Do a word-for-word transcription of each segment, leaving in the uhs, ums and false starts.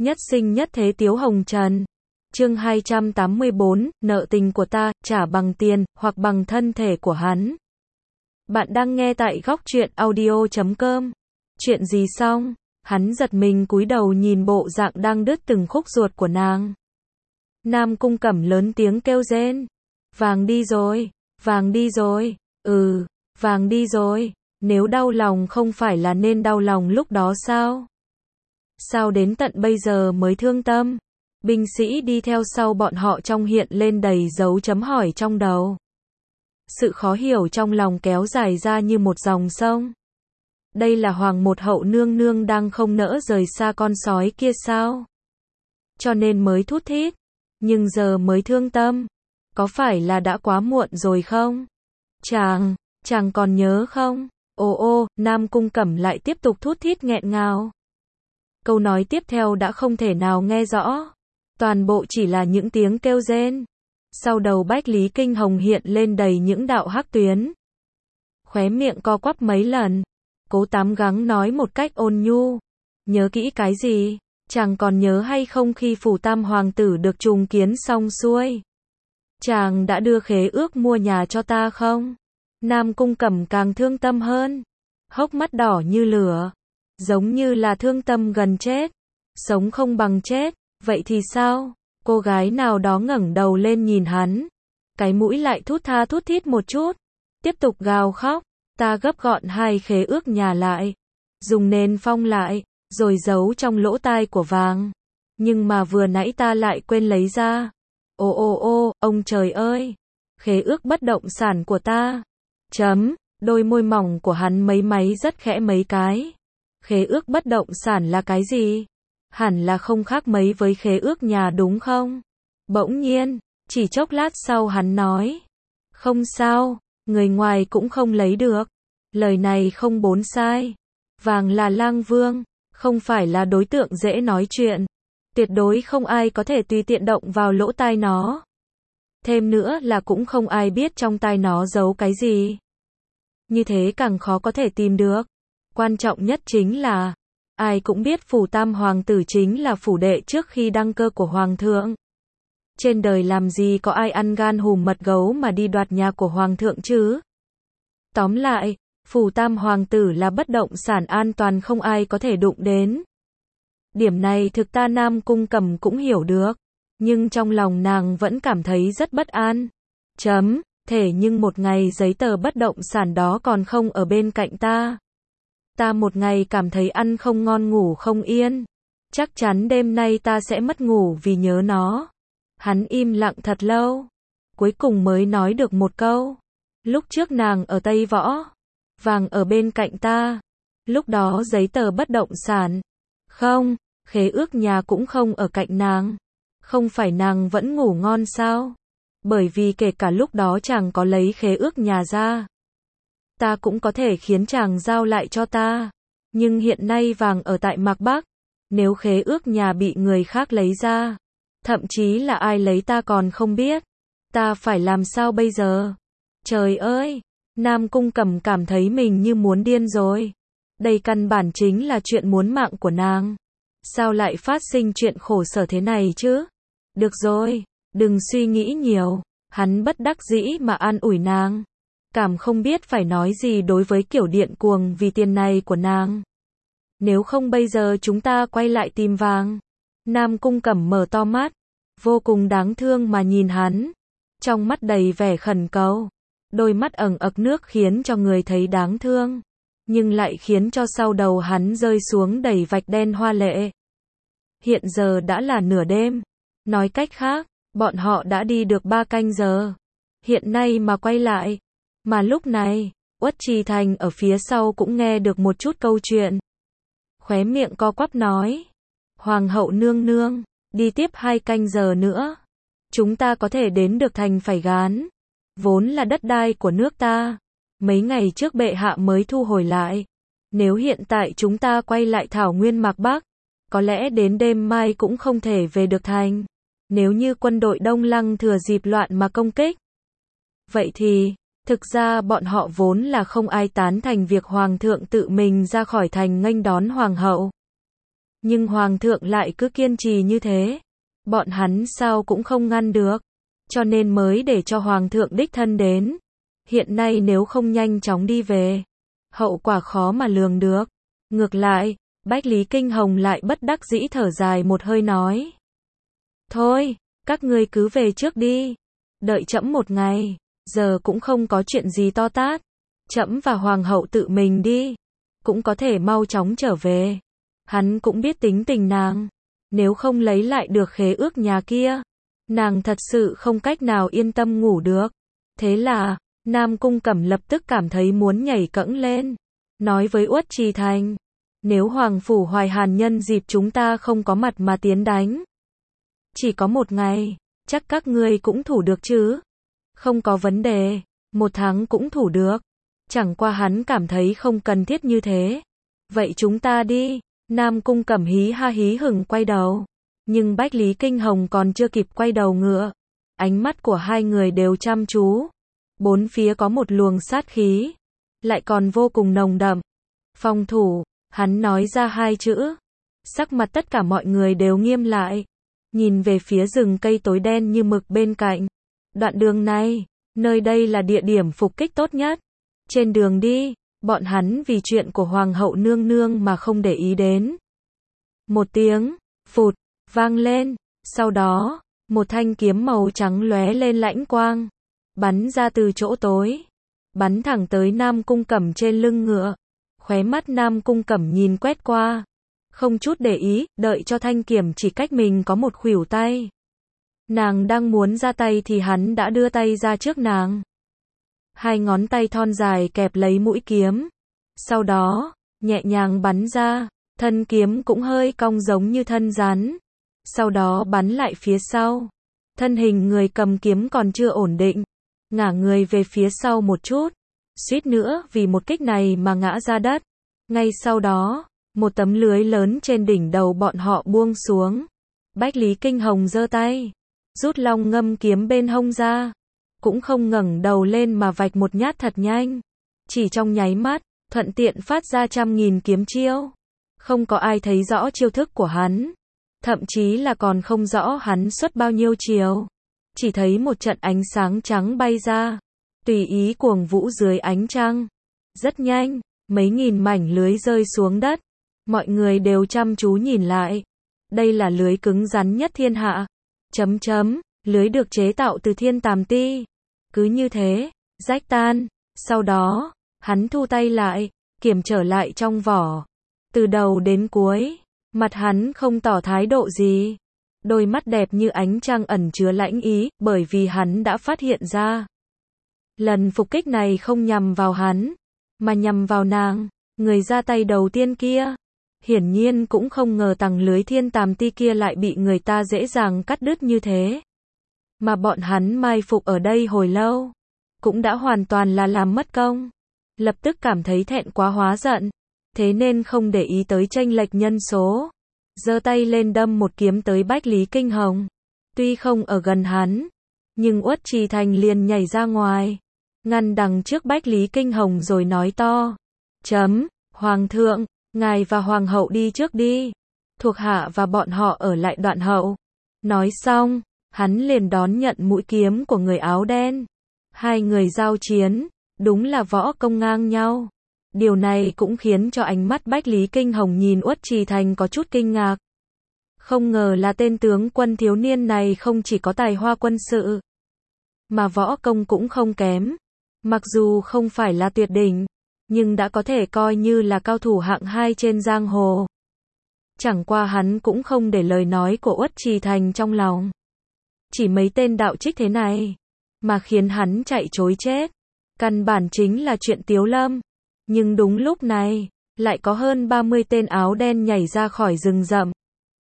Nhất sinh nhất thế Tiếu Hồng Trần. Chương hai trăm tám mươi bốn, nợ tình của ta, trả bằng tiền, hoặc bằng thân thể của hắn. Bạn đang nghe tại góc truyện audio chấm com. Chuyện gì xong? Hắn giật mình cúi đầu nhìn bộ dạng đang đứt từng khúc ruột của nàng. Nam Cung Cẩm lớn tiếng kêu rên. Vàng đi rồi, vàng đi rồi, ừ, vàng đi rồi, nếu đau lòng không phải là nên đau lòng lúc đó sao? Sao đến tận bây giờ mới thương tâm? Binh sĩ đi theo sau bọn họ trong hiện lên đầy dấu chấm hỏi trong đầu. Sự khó hiểu trong lòng kéo dài ra như một dòng sông. Đây là Hoàng một hậu nương nương đang không nỡ rời xa con sói kia sao? Cho nên mới thút thít. Nhưng giờ mới thương tâm. Có phải là đã quá muộn rồi không? Chàng, chàng còn nhớ không? Ô ô, Nam Cung Cẩm lại tiếp tục thút thít nghẹn ngào. Câu nói tiếp theo đã không thể nào nghe rõ. Toàn bộ chỉ là những tiếng kêu rên. Sau đầu Bách Lý Kinh Hồng hiện lên đầy những đạo hắc tuyến. Khóe miệng co quắp mấy lần. Cố tám gắng nói một cách ôn nhu. Nhớ kỹ cái gì? Chàng còn nhớ hay không khi phủ tam hoàng tử được trùng kiến xong xuôi? Chàng đã đưa khế ước mua nhà cho ta không? Nam Cung Cẩm càng thương tâm hơn. Hốc mắt đỏ như lửa. Giống như là thương tâm gần chết. Sống không bằng chết. Vậy thì sao? Cô gái nào đó ngẩng đầu lên nhìn hắn. Cái mũi lại thút tha thút thít một chút. Tiếp tục gào khóc. Ta gấp gọn hai khế ước nhà lại. Dùng nền phong lại. Rồi giấu trong lỗ tai của vàng. Nhưng mà vừa nãy ta lại quên lấy ra. Ô ô ô, ông trời ơi. Khế ước bất động sản của ta. Chấm, đôi môi mỏng của hắn mấy máy rất khẽ mấy cái. Khế ước bất động sản là cái gì? Hẳn là không khác mấy với khế ước nhà đúng không? Bỗng nhiên, chỉ chốc lát sau hắn nói. Không sao, người ngoài cũng không lấy được. Lời này không bốn sai. Vàng là lang vương, không phải là đối tượng dễ nói chuyện. Tuyệt đối không ai có thể tùy tiện động vào lỗ tai nó. Thêm nữa là cũng không ai biết trong tai nó giấu cái gì. Như thế càng khó có thể tìm được. Quan trọng nhất chính là, ai cũng biết phủ tam hoàng tử chính là phủ đệ trước khi đăng cơ của hoàng thượng. Trên đời làm gì có ai ăn gan hùm mật gấu mà đi đoạt nhà của hoàng thượng chứ? Tóm lại, phủ tam hoàng tử là bất động sản an toàn không ai có thể đụng đến. Điểm này thực ta Nam Cung Cẩm cũng hiểu được. Nhưng trong lòng nàng vẫn cảm thấy rất bất an. Chấm, thể nhưng một ngày giấy tờ bất động sản đó còn không ở bên cạnh ta. Ta một ngày cảm thấy ăn không ngon ngủ không yên. Chắc chắn đêm nay ta sẽ mất ngủ vì nhớ nó. Hắn im lặng thật lâu. Cuối cùng mới nói được một câu. Lúc trước nàng ở Tây Võ. Vàng ở bên cạnh ta. Lúc đó giấy tờ bất động sản. Không, khế ước nhà cũng không ở cạnh nàng. Không phải nàng vẫn ngủ ngon sao? Bởi vì kể cả lúc đó chàng có lấy khế ước nhà ra. Ta cũng có thể khiến chàng giao lại cho ta. Nhưng hiện nay vàng ở tại Mạc Bắc. Nếu khế ước nhà bị người khác lấy ra. Thậm chí là ai lấy ta còn không biết. Ta phải làm sao bây giờ? Trời ơi! Nam Cung Cẩm cảm thấy mình như muốn điên rồi. Đây căn bản chính là chuyện muốn mạng của nàng. Sao lại phát sinh chuyện khổ sở thế này chứ? Được rồi, đừng suy nghĩ nhiều. Hắn bất đắc dĩ mà an ủi nàng. Cảm không biết phải nói gì đối với kiểu điện cuồng vì tiền này của nàng. Nếu không bây giờ chúng ta quay lại tìm vàng. Nam Cung Cẩm mở to mắt. Vô cùng đáng thương mà nhìn hắn. Trong mắt đầy vẻ khẩn cầu. Đôi mắt ẩn ực nước khiến cho người thấy đáng thương. Nhưng lại khiến cho sau đầu hắn rơi xuống đầy vạch đen hoa lệ. Hiện giờ đã là nửa đêm. Nói cách khác, bọn họ đã đi được ba canh giờ. Hiện nay mà quay lại. Mà lúc này, Uất Trì Thành ở phía sau cũng nghe được một chút câu chuyện. Khóe miệng co quắp nói. Hoàng hậu nương nương, đi tiếp hai canh giờ nữa. Chúng ta có thể đến được thành Phải Gán. Vốn là đất đai của nước ta. Mấy ngày trước bệ hạ mới thu hồi lại. Nếu hiện tại chúng ta quay lại thảo nguyên Mạc Bắc. Có lẽ đến đêm mai cũng không thể về được thành. Nếu như quân đội Đông Lăng thừa dịp loạn mà công kích. Vậy thì, thực ra bọn họ vốn là không ai tán thành việc hoàng thượng tự mình ra khỏi thành nghênh đón hoàng hậu. Nhưng hoàng thượng lại cứ kiên trì như thế. Bọn hắn sao cũng không ngăn được. Cho nên mới để cho hoàng thượng đích thân đến. Hiện nay nếu không nhanh chóng đi về, hậu quả khó mà lường được. Ngược lại, Bách Lý Kinh Hồng lại bất đắc dĩ thở dài một hơi nói. Thôi, các ngươi cứ về trước đi. Đợi trẫm một ngày, giờ cũng không có chuyện gì to tát. Trẫm và hoàng hậu tự mình đi, cũng có thể mau chóng trở về. Hắn cũng biết tính tình nàng, nếu không lấy lại được khế ước nhà kia, nàng thật sự không cách nào yên tâm ngủ được. Thế là, Nam Cung Cẩm lập tức cảm thấy muốn nhảy cẫng lên, nói với Uất Trì Thành, nếu Hoàng Phủ Hoài Hàn nhân dịp chúng ta không có mặt mà tiến đánh, chỉ có một ngày, chắc các ngươi cũng thủ được chứ? Không có vấn đề, một tháng cũng thủ được. Chẳng qua hắn cảm thấy không cần thiết như thế. Vậy chúng ta đi. Nam Cung Cẩm hí ha hí hửng quay đầu. Nhưng Bách Lý Kinh Hồng còn chưa kịp quay đầu ngựa. Ánh mắt của hai người đều chăm chú. Bốn phía có một luồng sát khí. Lại còn vô cùng nồng đậm. Phòng thủ, hắn nói ra hai chữ. Sắc mặt tất cả mọi người đều nghiêm lại. Nhìn về phía rừng cây tối đen như mực bên cạnh. Đoạn đường này, nơi đây là địa điểm phục kích tốt nhất. Trên đường đi, bọn hắn vì chuyện của Hoàng hậu nương nương mà không để ý đến. Một tiếng, phụt, vang lên. Sau đó, một thanh kiếm màu trắng lóe lên lãnh quang. Bắn ra từ chỗ tối. Bắn thẳng tới Nam Cung Cẩm trên lưng ngựa. Khóe mắt Nam Cung Cẩm nhìn quét qua. Không chút để ý, đợi cho thanh kiếm chỉ cách mình có một khuỷu tay. Nàng đang muốn ra tay thì hắn đã đưa tay ra trước nàng. Hai ngón tay thon dài kẹp lấy mũi kiếm. Sau đó, nhẹ nhàng bắn ra, thân kiếm cũng hơi cong giống như thân rắn. Sau đó bắn lại phía sau. Thân hình người cầm kiếm còn chưa ổn định, ngả người về phía sau một chút. Suýt nữa vì một kích này mà ngã ra đất. Ngay sau đó, một tấm lưới lớn trên đỉnh đầu bọn họ buông xuống. Bách Lý Kinh Hồng giơ tay, rút long ngâm kiếm bên hông ra. Cũng không ngẩng đầu lên mà vạch một nhát thật nhanh. Chỉ trong nháy mắt, thuận tiện phát ra trăm nghìn kiếm chiêu. Không có ai thấy rõ chiêu thức của hắn. Thậm chí là còn không rõ hắn xuất bao nhiêu chiều. Chỉ thấy một trận ánh sáng trắng bay ra. Tùy ý cuồng vũ dưới ánh trăng. Rất nhanh, mấy nghìn mảnh lưới rơi xuống đất. Mọi người đều chăm chú nhìn lại. Đây là lưới cứng rắn nhất thiên hạ. Chấm chấm, lưới được chế tạo từ thiên tàm ti. Cứ như thế, rách tan. Sau đó, hắn thu tay lại, kiểm trở lại trong vỏ. Từ đầu đến cuối, mặt hắn không tỏ thái độ gì. Đôi mắt đẹp như ánh trăng ẩn chứa lãnh ý, bởi vì hắn đã phát hiện ra. Lần phục kích này không nhằm vào hắn, mà nhằm vào nàng, người ra tay đầu tiên kia. Hiển nhiên cũng không ngờ tầng lưới thiên tàm ti kia lại bị người ta dễ dàng cắt đứt như thế. Mà bọn hắn mai phục ở đây hồi lâu, cũng đã hoàn toàn là làm mất công. Lập tức cảm thấy thẹn quá hóa giận, thế nên không để ý tới chênh lệch nhân số. Giơ tay lên đâm một kiếm tới Bách Lý Kinh Hồng. Tuy không ở gần hắn, nhưng Uất Trì Thành liền nhảy ra ngoài, ngăn đằng trước Bách Lý Kinh Hồng rồi nói to. Chấm, Hoàng thượng, ngài và Hoàng hậu đi trước đi. Thuộc hạ và bọn họ ở lại đoạn hậu. Nói xong, hắn liền đón nhận mũi kiếm của người áo đen. Hai người giao chiến, đúng là võ công ngang nhau. Điều này cũng khiến cho ánh mắt Bách Lý Kinh Hồng nhìn Uất Trì Thành có chút kinh ngạc. Không ngờ là tên tướng quân thiếu niên này không chỉ có tài hoa quân sự, mà võ công cũng không kém. Mặc dù không phải là tuyệt đỉnh, nhưng đã có thể coi như là cao thủ hạng hai trên giang hồ. Chẳng qua hắn cũng không để lời nói của Uất Trì Thành trong lòng. Chỉ mấy tên đạo trích thế này, mà khiến hắn chạy trối chết. Căn bản chính là chuyện Tiếu Lâm. Nhưng đúng lúc này, lại có hơn ba mươi tên áo đen nhảy ra khỏi rừng rậm.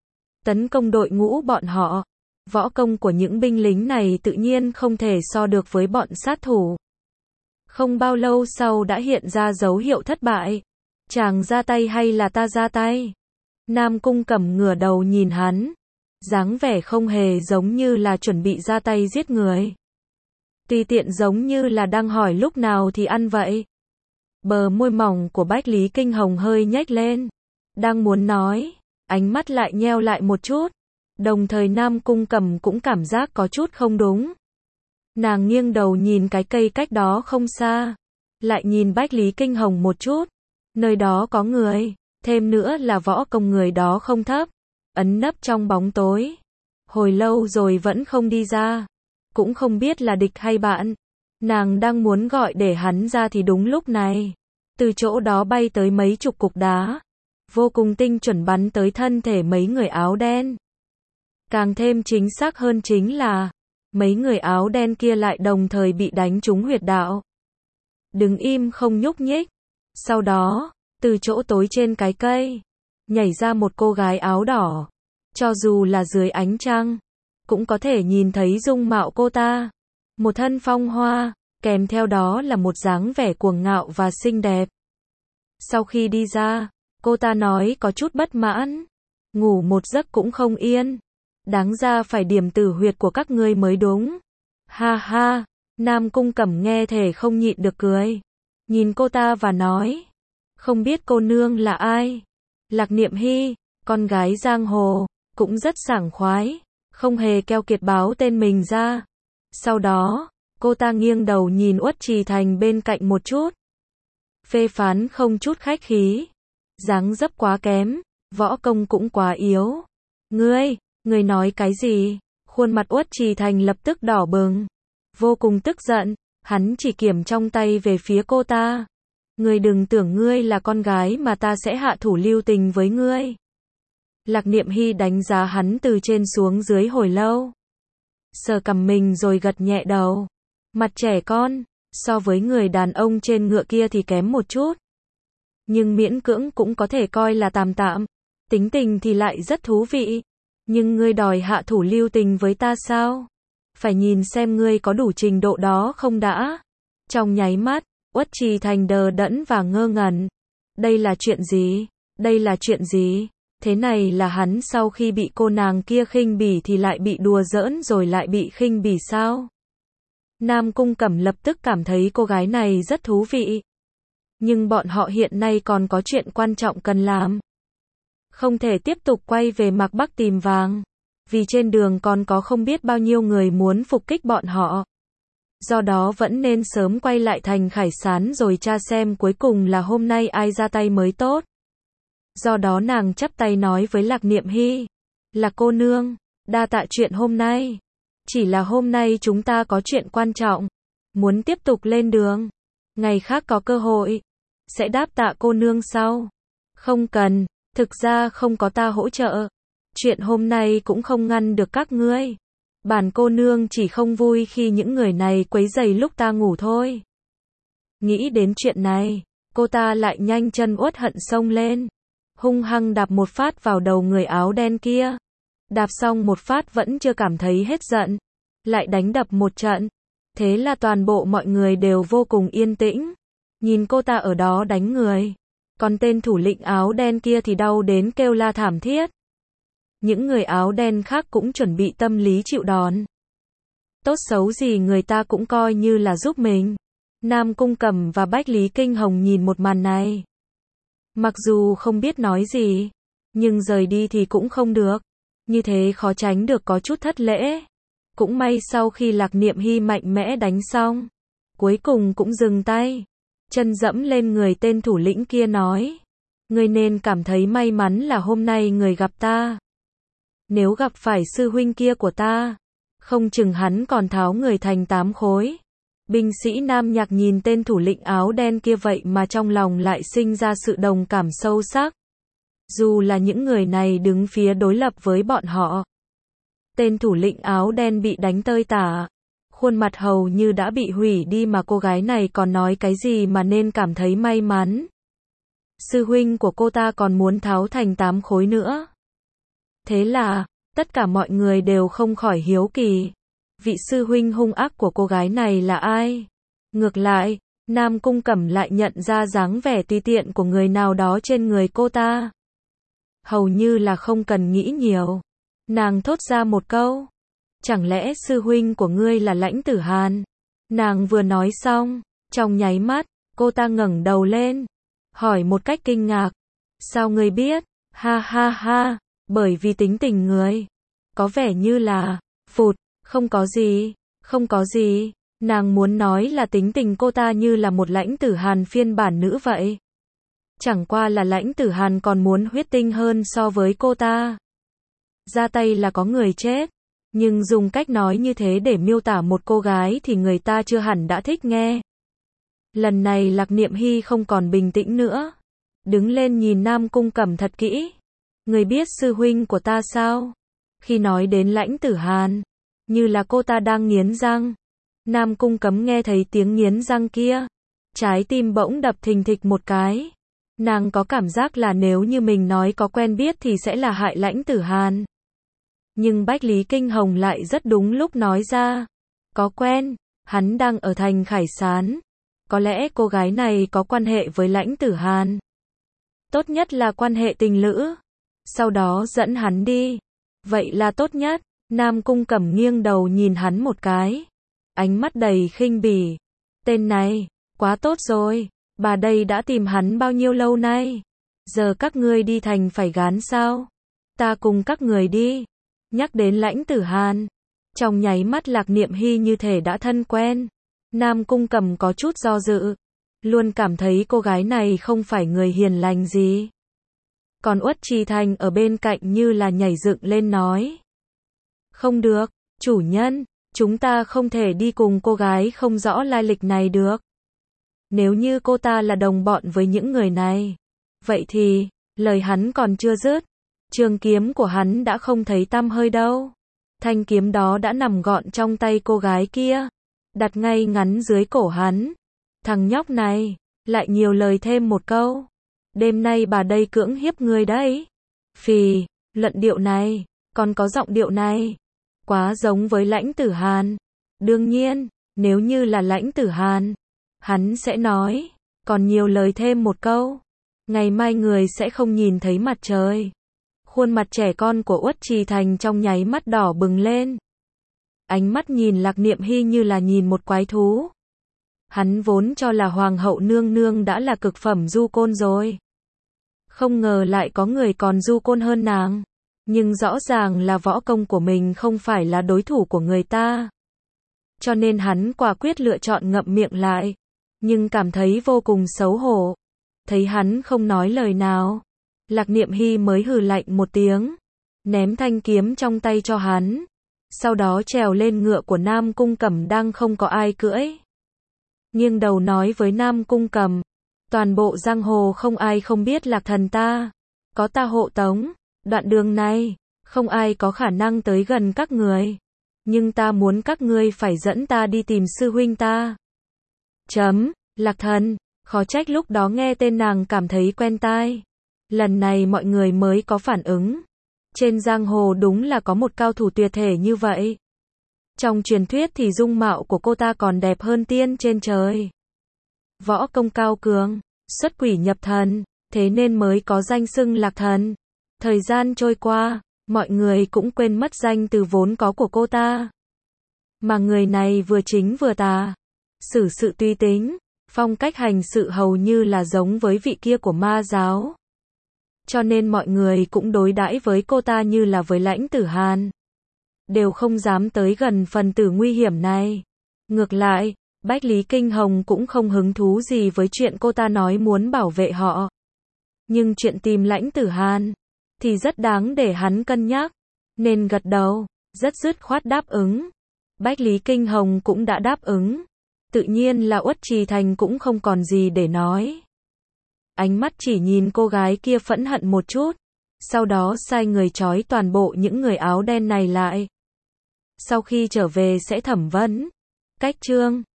Tấn công đội ngũ bọn họ. Võ công của những binh lính này tự nhiên không thể so được với bọn sát thủ. Không bao lâu sau đã hiện ra dấu hiệu thất bại. Chàng ra tay hay là ta ra tay? Nam Cung Cẩm ngửa đầu nhìn hắn. Dáng vẻ không hề giống như là chuẩn bị ra tay giết người. Tùy tiện giống như là đang hỏi lúc nào thì ăn vậy. Bờ môi mỏng của Bách Lý Kinh Hồng hơi nhếch lên. Đang muốn nói, ánh mắt lại nheo lại một chút. Đồng thời Nam Cung Cẩm cũng cảm giác có chút không đúng. Nàng nghiêng đầu nhìn cái cây cách đó không xa. Lại nhìn Bách Lý Kinh Hồng một chút. Nơi đó có người. Thêm nữa là võ công người đó không thấp. Ẩn nấp trong bóng tối. Hồi lâu rồi vẫn không đi ra. Cũng không biết là địch hay bạn. Nàng đang muốn gọi để hắn ra thì đúng lúc này. Từ chỗ đó bay tới mấy chục cục đá. Vô cùng tinh chuẩn bắn tới thân thể mấy người áo đen. Càng thêm chính xác hơn chính là mấy người áo đen kia lại đồng thời bị đánh trúng huyệt đạo. Đứng im không nhúc nhích. Sau đó, từ chỗ tối trên cái cây, nhảy ra một cô gái áo đỏ. Cho dù là dưới ánh trăng, cũng có thể nhìn thấy dung mạo cô ta. Một thân phong hoa, kèm theo đó là một dáng vẻ cuồng ngạo và xinh đẹp. Sau khi đi ra, cô ta nói có chút bất mãn. Ngủ một giấc cũng không yên. Đáng ra phải điểm tử huyệt của các ngươi mới đúng. Ha ha, Nam Cung Cẩm nghe thể không nhịn được cười. Nhìn cô ta và nói. Không biết cô nương là ai? Lạc Niệm Hy, con gái giang hồ, cũng rất sảng khoái. Không hề keo kiệt báo tên mình ra. Sau đó, cô ta nghiêng đầu nhìn Uất Trì Thành bên cạnh một chút. Phê phán không chút khách khí. Dáng dấp quá kém, võ công cũng quá yếu. Ngươi, ngươi nói cái gì? Khuôn mặt Uất Trì Thành lập tức đỏ bừng. Vô cùng tức giận, hắn chỉ kiểm trong tay về phía cô ta. Ngươi đừng tưởng ngươi là con gái mà ta sẽ hạ thủ lưu tình với ngươi. Lạc Niệm Hy đánh giá hắn từ trên xuống dưới hồi lâu. Sờ cằm mình rồi gật nhẹ đầu. Mặt trẻ con, so với người đàn ông trên ngựa kia thì kém một chút. Nhưng miễn cưỡng cũng có thể coi là tạm tạm. Tính tình thì lại rất thú vị. Nhưng ngươi đòi hạ thủ lưu tình với ta sao? Phải nhìn xem ngươi có đủ trình độ đó không đã. Trong nháy mắt, Uất Trì Thành đờ đẫn và ngơ ngẩn. Đây là chuyện gì? Đây là chuyện gì? Thế này là hắn sau khi bị cô nàng kia khinh bỉ thì lại bị đùa giỡn rồi lại bị khinh bỉ sao? Nam Cung Cẩm lập tức cảm thấy cô gái này rất thú vị. Nhưng bọn họ hiện nay còn có chuyện quan trọng cần làm. Không thể tiếp tục quay về Mạc Bắc tìm vàng. Vì trên đường còn có không biết bao nhiêu người muốn phục kích bọn họ. Do đó vẫn nên sớm quay lại thành Khải Sán rồi tra xem cuối cùng là hôm nay ai ra tay mới tốt. Do đó nàng chắp tay nói với Lạc Niệm Hy. Là cô nương, đa tạ chuyện hôm nay. Chỉ là hôm nay chúng ta có chuyện quan trọng. Muốn tiếp tục lên đường. Ngày khác có cơ hội. Sẽ đáp tạ cô nương sau. Không cần, thực ra không có ta hỗ trợ. Chuyện hôm nay cũng không ngăn được các ngươi. Bản cô nương chỉ không vui khi những người này quấy rầy lúc ta ngủ thôi. Nghĩ đến chuyện này, cô ta lại nhanh chân uất hận xông lên. Hung hăng đạp một phát vào đầu người áo đen kia. Đạp xong một phát vẫn chưa cảm thấy hết giận. Lại đánh đập một trận. Thế là toàn bộ mọi người đều vô cùng yên tĩnh. Nhìn cô ta ở đó đánh người. Còn tên thủ lĩnh áo đen kia thì đau đến kêu la thảm thiết. Những người áo đen khác cũng chuẩn bị tâm lý chịu đòn. Tốt xấu gì người ta cũng coi như là giúp mình. Nam Cung Cẩm và Bách Lý Kinh Hồng nhìn một màn này. Mặc dù không biết nói gì, nhưng rời đi thì cũng không được. Như thế khó tránh được có chút thất lễ. Cũng may sau khi Lạc Niệm Hy mạnh mẽ đánh xong, cuối cùng cũng dừng tay. Chân dẫm lên người tên thủ lĩnh kia nói. Ngươi nên cảm thấy may mắn là hôm nay người gặp ta. Nếu gặp phải sư huynh kia của ta, không chừng hắn còn tháo người thành tám khối. Binh sĩ Nam Nhạc nhìn tên thủ lĩnh áo đen kia vậy mà trong lòng lại sinh ra sự đồng cảm sâu sắc. Dù là những người này đứng phía đối lập với bọn họ. Tên thủ lĩnh áo đen bị đánh tơi tả. Khuôn mặt hầu như đã bị hủy đi mà cô gái này còn nói cái gì mà nên cảm thấy may mắn. Sư huynh của cô ta còn muốn tháo thành tám khối nữa. Thế là, tất cả mọi người đều không khỏi hiếu kỳ. Vị sư huynh hung ác của cô gái này là ai? Ngược lại, Nam Cung Cẩm lại nhận ra dáng vẻ tùy tiện của người nào đó trên người cô ta. Hầu như là không cần nghĩ nhiều. Nàng thốt ra một câu. Chẳng lẽ sư huynh của ngươi là Lãnh Tử Hàn? Nàng vừa nói xong, trong nháy mắt, cô ta ngẩng đầu lên. Hỏi một cách kinh ngạc. Sao ngươi biết? Ha ha ha, bởi vì tính tình người. Có vẻ như là, phụt, không có gì, không có gì. Nàng muốn nói là tính tình cô ta như là một Lãnh Tử Hàn phiên bản nữ vậy. Chẳng qua là Lãnh Tử Hàn còn muốn huyết tinh hơn so với cô ta. Ra tay là có người chết. Nhưng dùng cách nói như thế để miêu tả một cô gái thì người ta chưa hẳn đã thích nghe. Lần này Lạc Niệm Hy không còn bình tĩnh nữa. Đứng lên nhìn Nam Cung Cẩm thật kỹ. Người biết sư huynh của ta sao? Khi nói đến Lãnh Tử Hàn, như là cô ta đang nghiến răng. Nam Cung Cẩm nghe thấy tiếng nghiến răng kia. Trái tim bỗng đập thình thịch một cái. Nàng có cảm giác là nếu như mình nói có quen biết thì sẽ là hại Lãnh Tử Hàn. Nhưng Bách Lý Kinh Hồng lại rất đúng lúc nói ra. Có quen, hắn đang ở thành Khải Sán. Có lẽ cô gái này có quan hệ với Lãnh Tử Hàn. Tốt nhất là quan hệ tình lữ. Sau đó dẫn hắn đi. Vậy là tốt nhất. Nam Cung Cẩm nghiêng đầu nhìn hắn một cái. Ánh mắt đầy khinh bỉ. Tên này, quá tốt rồi. Bà đây đã tìm hắn bao nhiêu lâu nay. Giờ các ngươi đi thành phải gán sao? Ta cùng các người đi. Nhắc đến Lãnh Tử Hàn. Trong nháy mắt Lạc Niệm Hy như thể đã thân quen. Nam Cung Cẩm có chút do dự. Luôn cảm thấy cô gái này không phải người hiền lành gì. Còn Uất Trì Thành ở bên cạnh như là nhảy dựng lên nói. Không được, chủ nhân, chúng ta không thể đi cùng cô gái không rõ lai lịch này được. Nếu như cô ta là đồng bọn với những người này. Vậy thì, lời hắn còn chưa dứt. Trường kiếm của hắn đã không thấy tăm hơi đâu. Thanh kiếm đó đã nằm gọn trong tay cô gái kia. Đặt ngay ngắn dưới cổ hắn. Thằng nhóc này, lại nhiều lời thêm một câu. Đêm nay bà đây cưỡng hiếp ngươi đấy. Phì, luận điệu này, còn có giọng điệu này. Quá giống với Lãnh Tử Hàn. Đương nhiên, nếu như là Lãnh Tử Hàn, hắn sẽ nói, còn nhiều lời thêm một câu. Ngày mai người sẽ không nhìn thấy mặt trời. Khuôn mặt trẻ con của Uất Trì Thành trong nháy mắt đỏ bừng lên. Ánh mắt nhìn Lạc Niệm Hy như là nhìn một quái thú. Hắn vốn cho là Hoàng hậu nương nương đã là cực phẩm du côn rồi. Không ngờ lại có người còn du côn hơn nàng. Nhưng rõ ràng là võ công của mình không phải là đối thủ của người ta. Cho nên hắn quả quyết lựa chọn ngậm miệng lại. Nhưng cảm thấy vô cùng xấu hổ. Thấy hắn không nói lời nào. Lạc Niệm Hy mới hừ lạnh một tiếng. Ném thanh kiếm trong tay cho hắn. Sau đó trèo lên ngựa của Nam Cung Cẩm đang không có ai cưỡi. Nghiêng đầu nói với Nam Cung Cẩm. Toàn bộ giang hồ không ai không biết Lạc thần ta. Có ta hộ tống. Đoạn đường này, không ai có khả năng tới gần các người. Nhưng ta muốn các ngươi phải dẫn ta đi tìm sư huynh ta. Chấm, Lạc thần, khó trách lúc đó nghe tên nàng cảm thấy quen tai. Lần này mọi người mới có phản ứng. Trên giang hồ đúng là có một cao thủ tuyệt thể như vậy. Trong truyền thuyết thì dung mạo của cô ta còn đẹp hơn tiên trên trời. Võ công cao cường, xuất quỷ nhập thần, thế nên mới có danh xưng Lạc thần. Thời gian trôi qua, mọi người cũng quên mất danh từ vốn có của cô ta. Mà người này vừa chính vừa tà, xử sự tùy tính, phong cách hành sự hầu như là giống với vị kia của ma giáo. Cho nên mọi người cũng đối đãi với cô ta như là với Lãnh Tử Hàn. Đều không dám tới gần phần tử nguy hiểm này. Ngược lại, Bách Lý Kinh Hồng cũng không hứng thú gì với chuyện cô ta nói muốn bảo vệ họ. Nhưng chuyện tìm Lãnh Tử Hàn thì rất đáng để hắn cân nhắc, nên gật đầu, rất dứt khoát đáp ứng. Bách Lý Kinh Hồng cũng đã đáp ứng, tự nhiên là Uất Trì Thành cũng không còn gì để nói. Ánh mắt chỉ nhìn cô gái kia phẫn hận một chút, sau đó sai người trói toàn bộ những người áo đen này lại. Sau khi trở về sẽ thẩm vấn. Cách chương